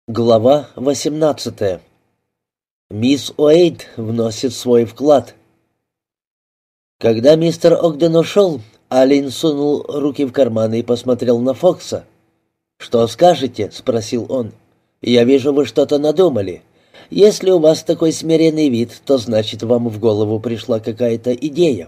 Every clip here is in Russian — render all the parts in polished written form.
Глава 18. Мисс Уэйд вносит свой вклад. Когда мистер Огден ушел, Аллен сунул руки в карманы и посмотрел на Фокса. «Что скажете?» — спросил он. «Я вижу, вы что-то надумали. Если у вас такой смиренный вид, то значит, вам в голову пришла какая-то идея».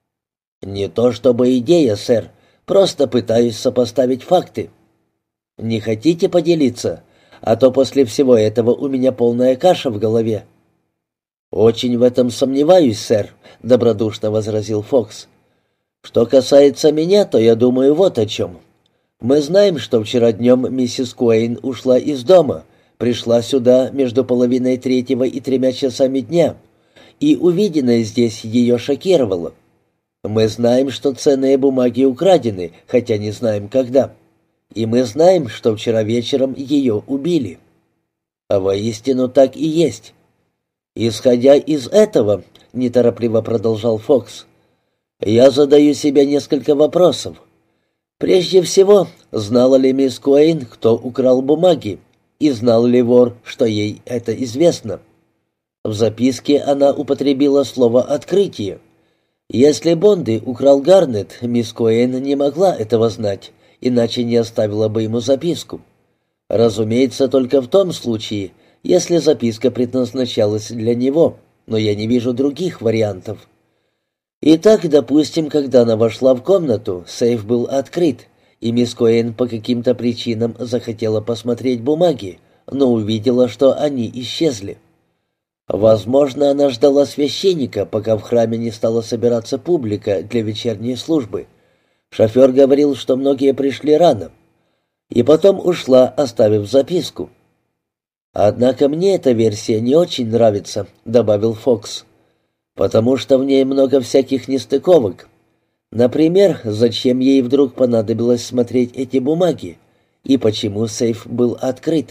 «Не то чтобы идея, сэр. Просто пытаюсь сопоставить факты». «Не хотите поделиться? А то после всего этого у меня полная каша в голове». «Очень в этом сомневаюсь, сэр», — добродушно возразил Фокс. «Что касается меня, то я думаю вот о чем. Мы знаем, что вчера днем миссис Куэйн ушла из дома, пришла сюда между 2:30 и 3 часами дня, и увиденное здесь ее шокировало. Мы знаем, что ценные бумаги украдены, хотя не знаем когда. И мы знаем, что вчера вечером ее убили. А воистину так и есть. Исходя из этого, неторопливо продолжал Фокс, я задаю себе несколько вопросов. Прежде всего, знала ли мисс Куэйн, кто украл бумаги, и знал ли вор, что ей это известно? В записке она употребила слово «открытие». Если Бонди украл Гарнет, мисс Куэйн не могла этого знать, иначе не оставила бы ему записку. Разумеется, только в том случае, если записка предназначалась для него, но я не вижу других вариантов. Итак, допустим, когда она вошла в комнату, сейф был открыт, и мисс Куэйн по каким-то причинам захотела посмотреть бумаги, но увидела, что они исчезли. Возможно, она ждала священника, пока в храме не стала собираться публика для вечерней службы. Шофер говорил, что многие пришли рано. И потом ушла, оставив записку. «Однако мне эта версия не очень нравится», — добавил Фокс, «потому что в ней много всяких нестыковок. Например, зачем ей вдруг понадобилось смотреть эти бумаги, и почему сейф был открыт?»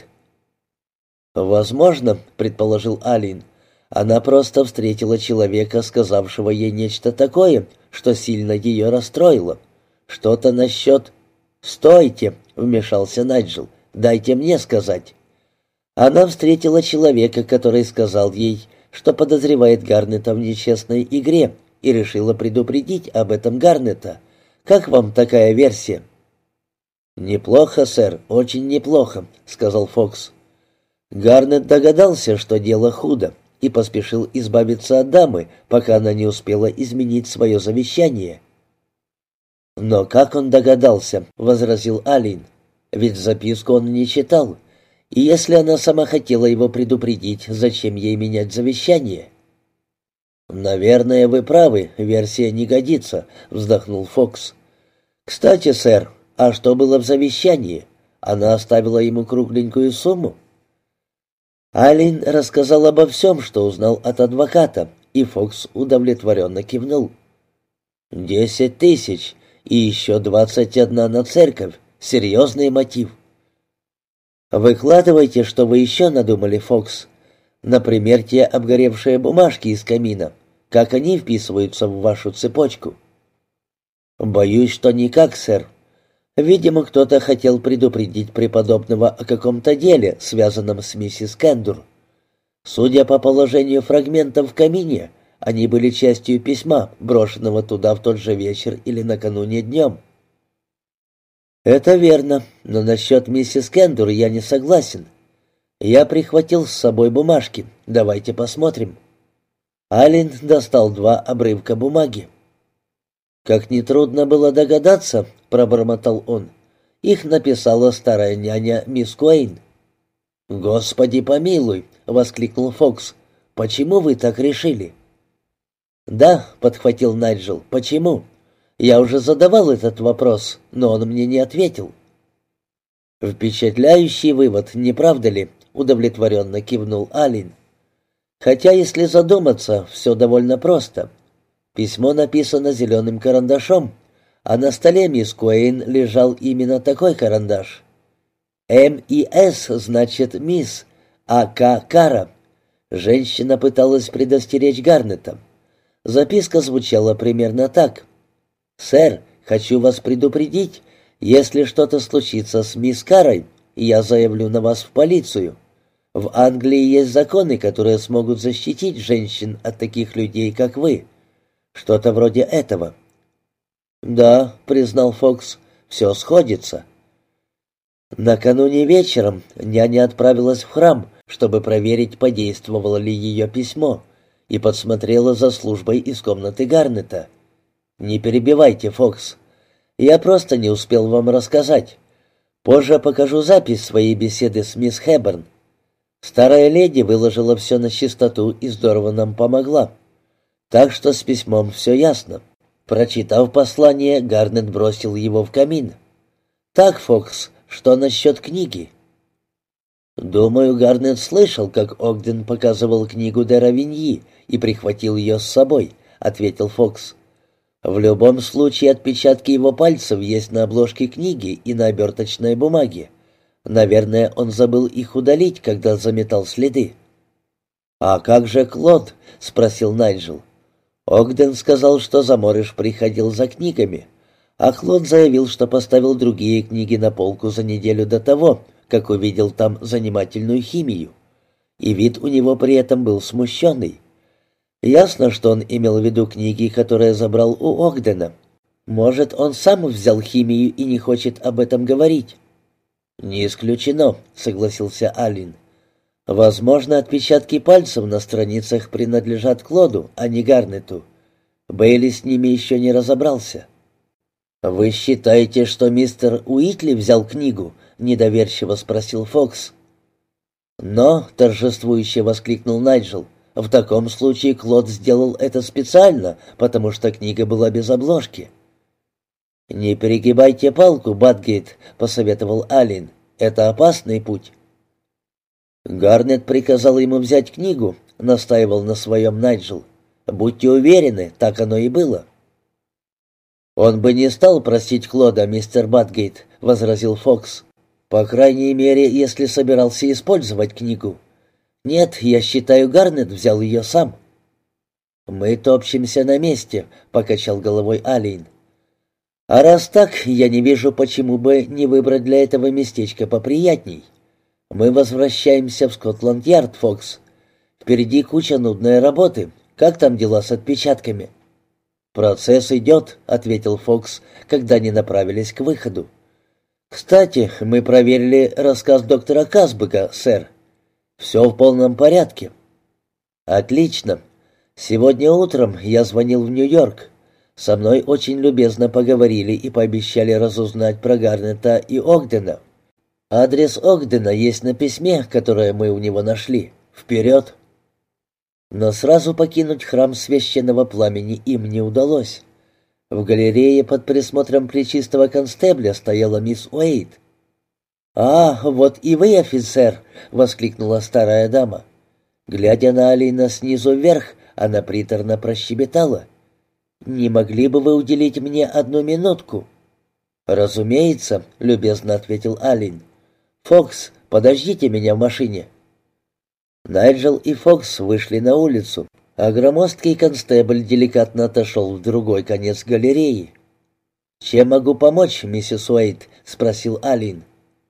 «Возможно», — предположил Аллен, «она просто встретила человека, сказавшего ей нечто такое, что сильно ее расстроило. Что-то насчет...» «Стойте!» — вмешался Найджел. «Дайте мне сказать». Она встретила человека, который сказал ей, что подозревает Гарнета в нечестной игре, и решила предупредить об этом Гарнета. Как вам такая версия?» «Неплохо, сэр, очень неплохо», — сказал Фокс. Гарнет догадался, что дело худо, и поспешил избавиться от дамы, пока она не успела изменить свое завещание. «Но как он догадался?» — возразил Аллен. «Ведь записку он не читал. И если она сама хотела его предупредить, зачем ей менять завещание?» «Наверное, вы правы, версия не годится», — вздохнул Фокс. «Кстати, сэр, а что было в завещании? Она оставила ему кругленькую сумму?» Аллен рассказал обо всем, что узнал от адвоката, и Фокс удовлетворенно кивнул. 10 тысяч. И еще 21 на церковь. Серьезный мотив. Выкладывайте, что вы еще надумали, Фокс. Например, те обгоревшие бумажки из камина. Как они вписываются в вашу цепочку? Боюсь, что никак, сэр. Видимо, кто-то хотел предупредить преподобного о каком-то деле, связанном с миссис Кэндур. Судя по положению фрагментов в камине, они были частью письма, брошенного туда в тот же вечер или накануне днем. «Это верно, но насчет миссис Кэндур я не согласен. Я прихватил с собой бумажки. Давайте посмотрим». Аллен достал 2 обрывка бумаги. «Как нетрудно было догадаться», — пробормотал он, — «их написала старая няня мисс Куэйн». «Господи помилуй!» — воскликнул Фокс. «Почему вы так решили?» «Да», — подхватил Найджел, — «почему? Я уже задавал этот вопрос, но он мне не ответил». «Впечатляющий вывод, не правда ли?» — удовлетворенно кивнул Аллен. «Хотя, если задуматься, все довольно просто. Письмо написано зеленым карандашом, а на столе мисс Куэйн лежал именно такой карандаш. М и С значит «мисс», а К — «кара». Женщина пыталась предостеречь Гарнета. Записка звучала примерно так. «Сэр, хочу вас предупредить, если что-то случится с мисс Карой, я заявлю на вас в полицию. В Англии есть законы, которые смогут защитить женщин от таких людей, как вы. Что-то вроде этого». «Да», — признал Фокс, — «все сходится». Накануне вечером няня отправилась в храм, чтобы проверить, подействовало ли ее письмо, и подсмотрела за службой из комнаты Гарнета. «Не перебивайте, Фокс. Я просто не успел вам рассказать. Позже покажу запись своей беседы с мисс Хэбберн. Старая леди выложила все на чистоту и здорово нам помогла. Так что с письмом все ясно». Прочитав послание, Гарнет бросил его в камин. «Так, Фокс, что насчет книги?» «Думаю, Гарнет слышал, как Огден показывал книгу де Равиньи и прихватил ее с собой», — ответил Фокс. «В любом случае отпечатки его пальцев есть на обложке книги и на оберточной бумаге. Наверное, он забыл их удалить, когда заметал следы». «А как же Клод?» — спросил Найджел. Огден сказал, что Заморыш приходил за книгами, а Клод заявил, что поставил другие книги на полку за неделю до того, как увидел там занимательную химию. И вид у него при этом был смущенный. Ясно, что он имел в виду книги, которые забрал у Огдена. Может, он сам взял химию и не хочет об этом говорить? «Не исключено», — согласился Аллен. «Возможно, отпечатки пальцев на страницах принадлежат Клоду, а не Гарнету. Бейли с ними еще не разобрался». «Вы считаете, что мистер Уитли взял книгу?» — недоверчиво спросил Фокс. «Но», — торжествующе воскликнул Найджел, — «в таком случае Клод сделал это специально, потому что книга была без обложки». «Не перегибайте палку, Батгейт», — посоветовал Аллен. «Это опасный путь». «Гарнет приказал ему взять книгу», — настаивал на своем Найджел. «Будьте уверены, так оно и было». «Он бы не стал просить Клода, мистер Батгейт», — возразил Фокс. «По крайней мере, если собирался использовать книгу. Нет, я считаю, Гарнет взял ее сам». «Мы топчемся на месте», — покачал головой Аллен. «А раз так, я не вижу, почему бы не выбрать для этого местечко поприятней. Мы возвращаемся в Скотланд-Ярд, Фокс. Впереди куча нудной работы. Как там дела с отпечатками?» «Процесс идет», — ответил Фокс, когда они направились к выходу. «Кстати, мы проверили рассказ доктора Казбека, сэр. Все в полном порядке». «Отлично. Сегодня утром я звонил в Нью-Йорк. Со мной очень любезно поговорили и пообещали разузнать про Гарнета и Огдена. Адрес Огдена есть на письме, которое мы у него нашли. Вперед!» Но сразу покинуть храм священного пламени им не удалось. В галерее под присмотром плечистого констебля стояла мисс Уэйд. «А, вот и вы, офицер!» — воскликнула старая дама. Глядя на Алина снизу вверх, она приторно прощебетала. «Не могли бы вы уделить мне одну минутку?» «Разумеется», — любезно ответил Алин. «Фокс, подождите меня в машине». Найджел и Фокс вышли на улицу, а громоздкий констебль деликатно отошел в другой конец галереи. «Чем могу помочь, миссис Уэйт?» — спросил Алин.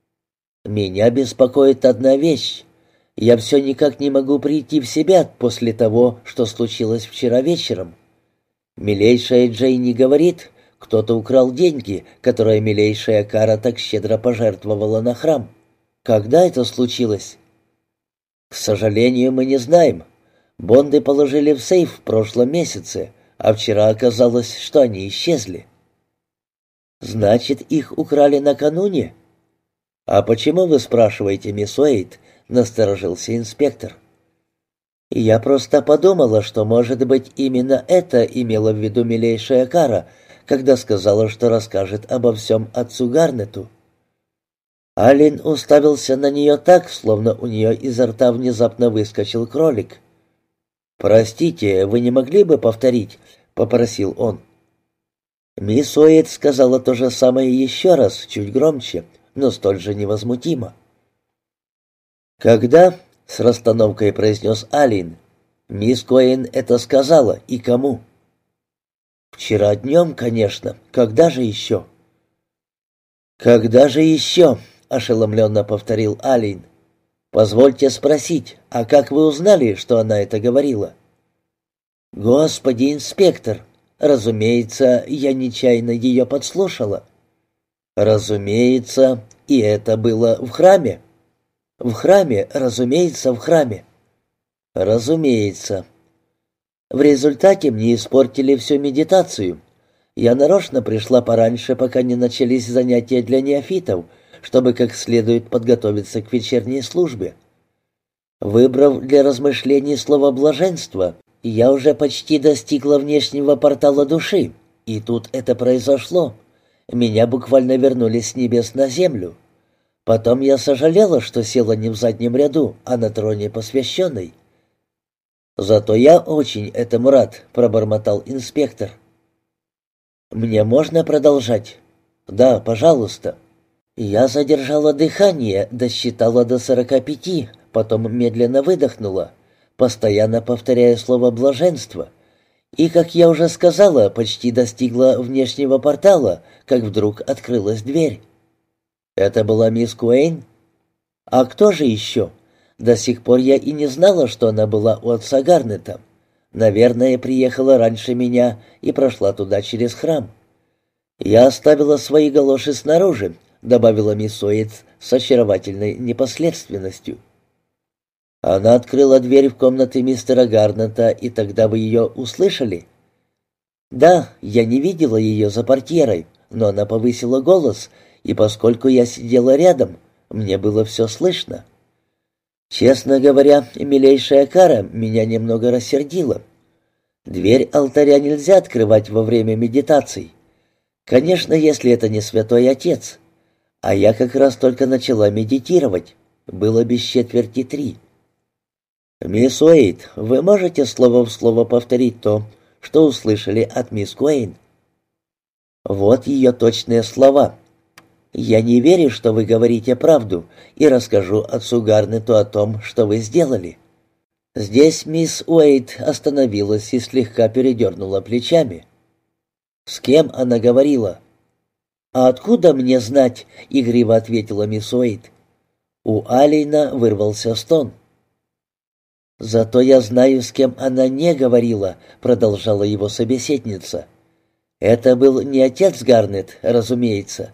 «Меня беспокоит одна вещь. Я все никак не могу прийти в себя после того, что случилось вчера вечером. Милейшая Джейни говорит, кто-то украл деньги, которые милейшая Кара так щедро пожертвовала на храм. Когда это случилось?» «К сожалению, мы не знаем. Бонды положили в сейф в прошлом месяце, а вчера оказалось, что они исчезли». «Значит, их украли накануне?» «А почему вы спрашиваете, мисс Уэйт?» — насторожился инспектор. «Я просто подумала, что, может быть, именно это имела в виду милейшая Кара, когда сказала, что расскажет обо всем отцу Гарнету». Аллен уставился на нее так, словно у нее изо рта внезапно выскочил кролик. «Простите, вы не могли бы повторить?» — попросил он. Мисс Уэйт сказала то же самое еще раз, чуть громче, но столь же невозмутимо. «Когда?» — с расстановкой произнес Аллен. «Мисс Коэн это сказала, и кому?» «Вчера днем, конечно. Когда же еще?» «Когда же еще?» — ошеломленно повторил Алин. «Позвольте спросить, а как вы узнали, что она это говорила?» «Господи, инспектор, разумеется, я нечаянно ее подслушала». «Разумеется, и это было в храме?» «В храме, разумеется, в храме». «Разумеется». В результате мне испортили всю медитацию. Я нарочно пришла пораньше, пока не начались занятия для неофитов, чтобы как следует подготовиться к вечерней службе. Выбрав для размышлений слово «блаженство», я уже почти достигла внешнего портала души, и тут это произошло. Меня буквально вернули с небес на землю. Потом я сожалела, что села не в заднем ряду, а на троне посвященной. «Зато я очень этому рад», — пробормотал инспектор. «Мне можно продолжать?» «Да, пожалуйста». Я задержала дыхание, досчитала до 45, потом медленно выдохнула, постоянно повторяя слово «блаженство». И, как я уже сказала, почти достигла внешнего портала, как вдруг открылась дверь. Это была мисс Куэйн? А кто же еще? До сих пор я и не знала, что она была у отца Гарнета. Наверное, приехала раньше меня и прошла туда через храм. Я оставила свои галоши снаружи, добавила мисс Уэйт с очаровательной непоследственностью. Она открыла дверь в комнаты мистера Гарнета, и тогда вы ее услышали? Да, я не видела ее за портьерой, но она повысила голос, и поскольку я сидела рядом, мне было все слышно. Честно говоря, милейшая Кара меня немного рассердила. Дверь алтаря нельзя открывать во время медитаций. Конечно, если это не святой отец. А я как раз только начала медитировать. Было без 2:45. «Мисс Уэйт, вы можете слово в слово повторить то, что услышали от мисс Куэйн?» Вот ее точные слова. «Я не верю, что вы говорите правду, и расскажу отцу Гарнету о том, что вы сделали». Здесь мисс Уэйт остановилась и слегка передернула плечами. «С кем она говорила?» «А откуда мне знать?» — игриво ответила мисс Уэйт. У Алина вырвался стон. «Зато я знаю, с кем она не говорила», — продолжала его собеседница. «Это был не отец Гарнет, разумеется».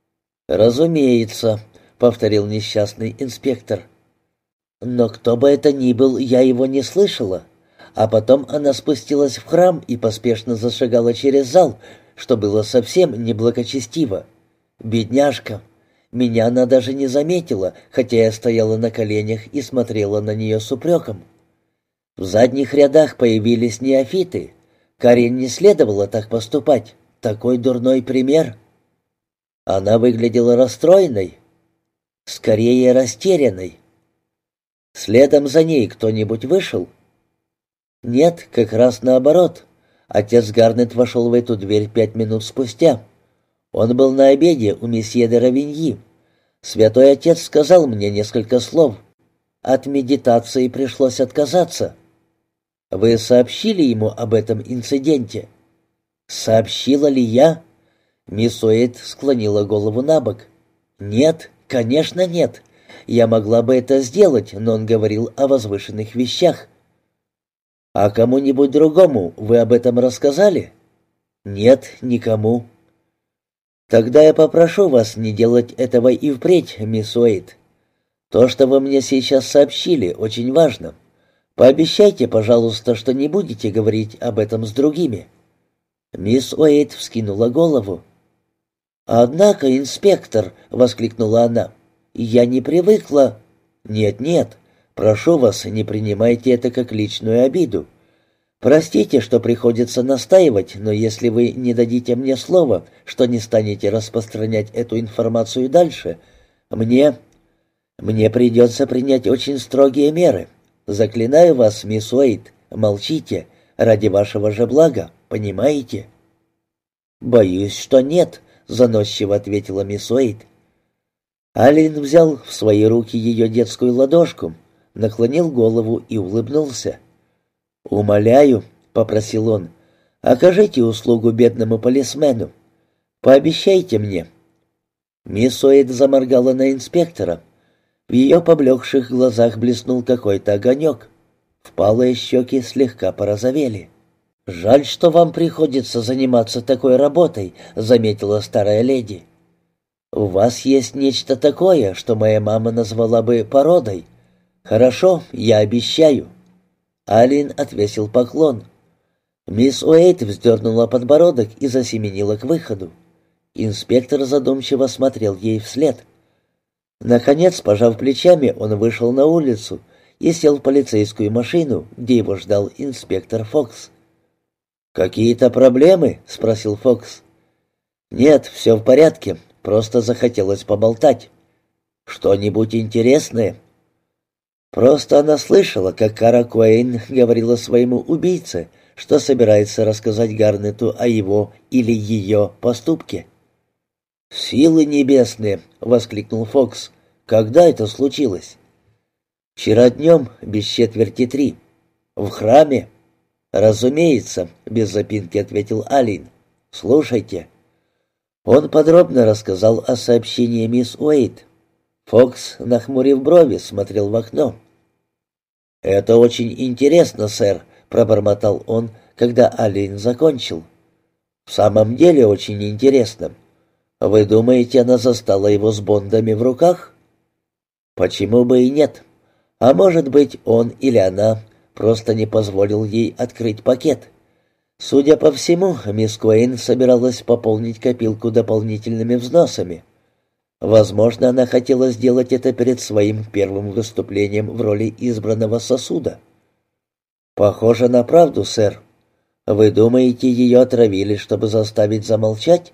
«Разумеется», — повторил несчастный инспектор. «Но кто бы это ни был, я его не слышала». А потом она спустилась в храм и поспешно зашагала через зал, что было совсем неблагочестиво. Бедняжка! Меня она даже не заметила, хотя я стояла на коленях и смотрела на нее с упреком. В задних рядах появились неофиты. Карин не следовало так поступать. Такой дурной пример. Она выглядела расстроенной, скорее растерянной. Следом за ней кто-нибудь вышел? Нет, как раз наоборот. Отец Гарнет вошел в эту дверь 5 минут спустя. Он был на обеде у месье де Равиньи. Святой отец сказал мне несколько слов. От медитации пришлось отказаться. Вы сообщили ему об этом инциденте? Сообщила ли я? Мисс Уэйт склонила голову набок. Нет, конечно, нет. Я могла бы это сделать, но он говорил о возвышенных вещах. «А кому-нибудь другому вы об этом рассказали?» «Нет, никому». «Тогда я попрошу вас не делать этого и впредь, мисс Уэйт. То, что вы мне сейчас сообщили, очень важно. Пообещайте, пожалуйста, что не будете говорить об этом с другими». Мисс Уэйт вскинула голову. «Однако, инспектор», — воскликнула она, — «я не привыкла». «Нет-нет. Прошу вас, не принимайте это как личную обиду. Простите, что приходится настаивать, но если вы не дадите мне слова, что не станете распространять эту информацию дальше, мне придется принять очень строгие меры. Заклинаю вас, мисс Уэйт, молчите, ради вашего же блага, понимаете?» «Боюсь, что нет», — заносчиво ответила мисс Уэйт. Алин взял в свои руки ее детскую ладошку, наклонил голову и улыбнулся. «Умоляю», — попросил он, — «окажите услугу бедному полисмену. Пообещайте мне». Мисс Уэйд заморгала на инспектора. В ее поблекших глазах блеснул какой-то огонек. Впалые щеки слегка порозовели. «Жаль, что вам приходится заниматься такой работой», — заметила старая леди. «У вас есть нечто такое, что моя мама назвала бы породой. Хорошо, я обещаю». Алин отвесил поклон. Мисс Уэйт вздернула подбородок и засеменила к выходу. Инспектор задумчиво смотрел ей вслед. Наконец, пожав плечами, он вышел на улицу и сел в полицейскую машину, где его ждал инспектор Фокс. «Какие-то проблемы?» — спросил Фокс. «Нет, все в порядке, просто захотелось поболтать». «Что-нибудь интересное?» «Просто она слышала, как Кара Куэйн говорила своему убийце, что собирается рассказать Гарнету о его или ее поступке». «Силы небесные!» — воскликнул Фокс. «Когда это случилось?» «Вчера днем, без 2:45. В храме?» «Разумеется», — без запинки ответил Алин. «Слушайте». Он подробно рассказал о сообщении мисс Уэйт. Фокс, нахмурив брови, смотрел в окно. «Это очень интересно, сэр», — пробормотал он, когда Алин закончил. «В самом деле очень интересно. Вы думаете, она застала его с бондами в руках?» «Почему бы и нет? А может быть, он или она просто не позволил ей открыть пакет. Судя по всему, мисс Куэйн собиралась пополнить копилку дополнительными взносами. Возможно, она хотела сделать это перед своим первым выступлением в роли избранного сосуда». «Похоже на правду, сэр. Вы думаете, ее отравили, чтобы заставить замолчать?»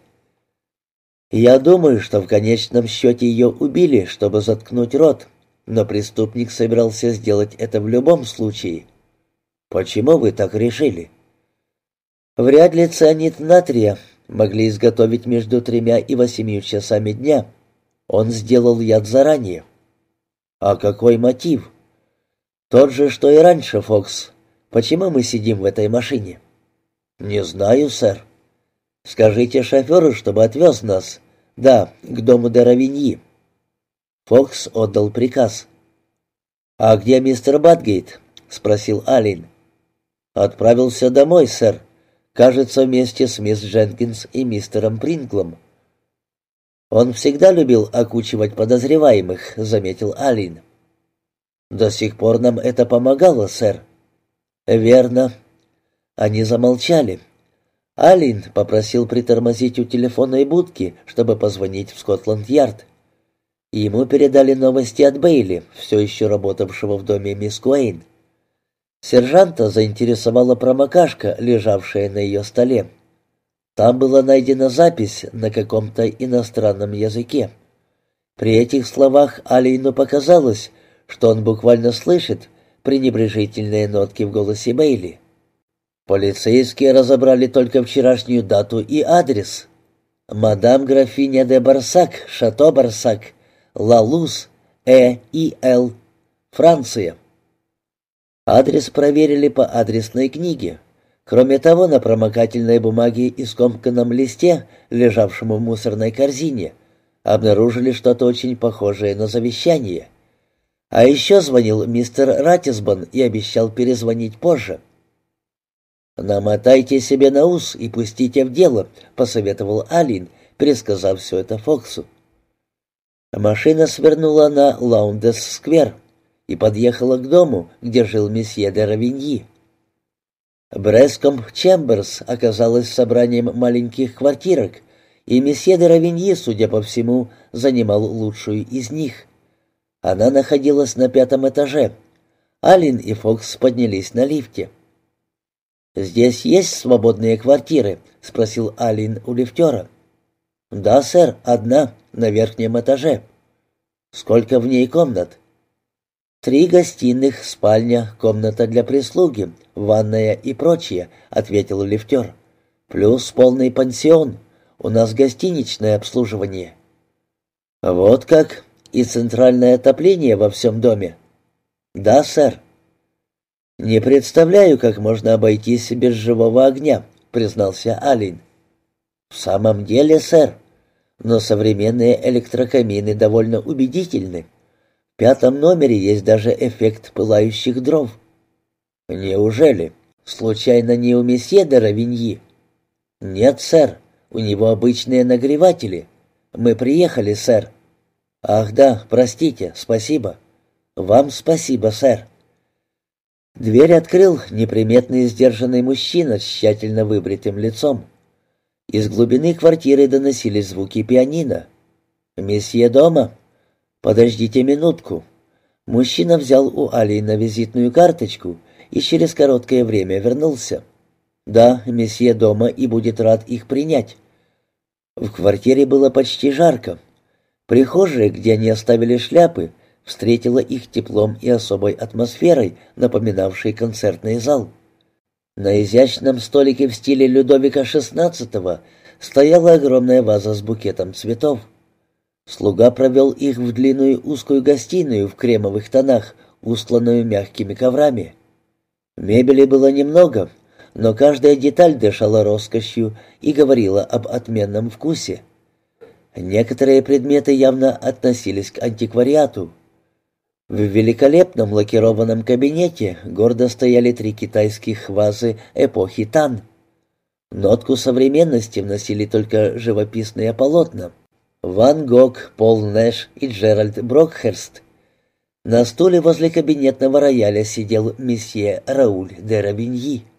«Я думаю, что в конечном счете ее убили, чтобы заткнуть рот, но преступник собирался сделать это в любом случае». «Почему вы так решили?» «Вряд ли цианид натрия могли изготовить между 3 и 8 часами дня. Он сделал яд заранее». «А какой мотив?» «Тот же, что и раньше, Фокс. Почему мы сидим в этой машине?» «Не знаю, сэр». «Скажите шоферу, чтобы отвез нас. Да, к дому де Равиньи». Фокс отдал приказ. «А где мистер Батгейт?» — спросил Алин. «Отправился домой, сэр. Кажется, вместе с мисс Дженкинс и мистером Принглом». «Он всегда любил окучивать подозреваемых», — заметил Алин. «До сих пор нам это помогало, сэр». «Верно». Они замолчали. Алин попросил притормозить у телефонной будки, чтобы позвонить в Скотланд-Ярд. Ему передали новости от Бейли, все еще работавшего в доме мисс Куэйн. Сержанта заинтересовала промокашка, лежавшая на ее столе. Там была найдена запись на каком-то иностранном языке. При этих словах Алину показалось, что он буквально слышит пренебрежительные нотки в голосе Бейли. Полицейские разобрали только вчерашнюю дату и адрес. Мадам графиня де Барсак, Шато Барсак, Лалуз, и Л, Франция. Адрес проверили по адресной книге. Кроме того, на промокательной бумаге и скомканном листе, лежавшем в мусорной корзине, обнаружили что-то очень похожее на завещание. А еще звонил мистер Ратисбон и обещал перезвонить позже. «Намотайте себе на ус и пустите в дело», — посоветовал Алин, пересказав все это Фоксу. Машина свернула на Лаундес-сквер и подъехала к дому, где жил месье де Равиньи. Брескомб Чемберс оказалась собранием маленьких квартирок, и месье де Равиньи, судя по всему, занимал лучшую из них. Она находилась на 5-м этаже. Алин и Фокс поднялись на лифте. «Здесь есть свободные квартиры?» — спросил Алин у лифтера. «Да, сэр, одна, на верхнем этаже». «Сколько в ней комнат?» 3 гостиных, спальня, комната для прислуги, ванная и прочее», — ответил лифтер. «Плюс полный пансион. У нас гостиничное обслуживание». «Вот как? И центральное отопление во всем доме?» «Да, сэр». «Не представляю, как можно обойтись без живого огня», — признался Алин. «В самом деле, сэр, но современные электрокамины довольно убедительны. В 5-м номере есть даже эффект пылающих дров». «Неужели? Случайно не у месье де Равиньи?» «Нет, сэр. У него обычные нагреватели. Мы приехали, сэр». «Ах да, простите, спасибо». «Вам спасибо, сэр». Дверь открыл неприметный сдержанный мужчина с тщательно выбритым лицом. Из глубины квартиры доносились звуки пианино. «Месье дома?» «Подождите минутку». Мужчина взял у Алины визитную карточку и через короткое время вернулся. «Да, месье дома и будет рад их принять». В квартире было почти жарко. Прихожая, где они оставили шляпы, встретила их теплом и особой атмосферой, напоминавшей концертный зал. На изящном столике в стиле Людовика XVI стояла огромная ваза с букетом цветов. Слуга провел их в длинную узкую гостиную в кремовых тонах, устланную мягкими коврами. Мебели было немного, но каждая деталь дышала роскошью и говорила об отменном вкусе. Некоторые предметы явно относились к антиквариату. В великолепном лакированном кабинете гордо стояли 3 китайских вазы эпохи Тан. Нотку современности вносили только живописные полотна. Ван Гог, Пол Нэш и Джеральд Брокхерст. На стуле возле кабинетного рояля сидел месье Рауль де Равиньи.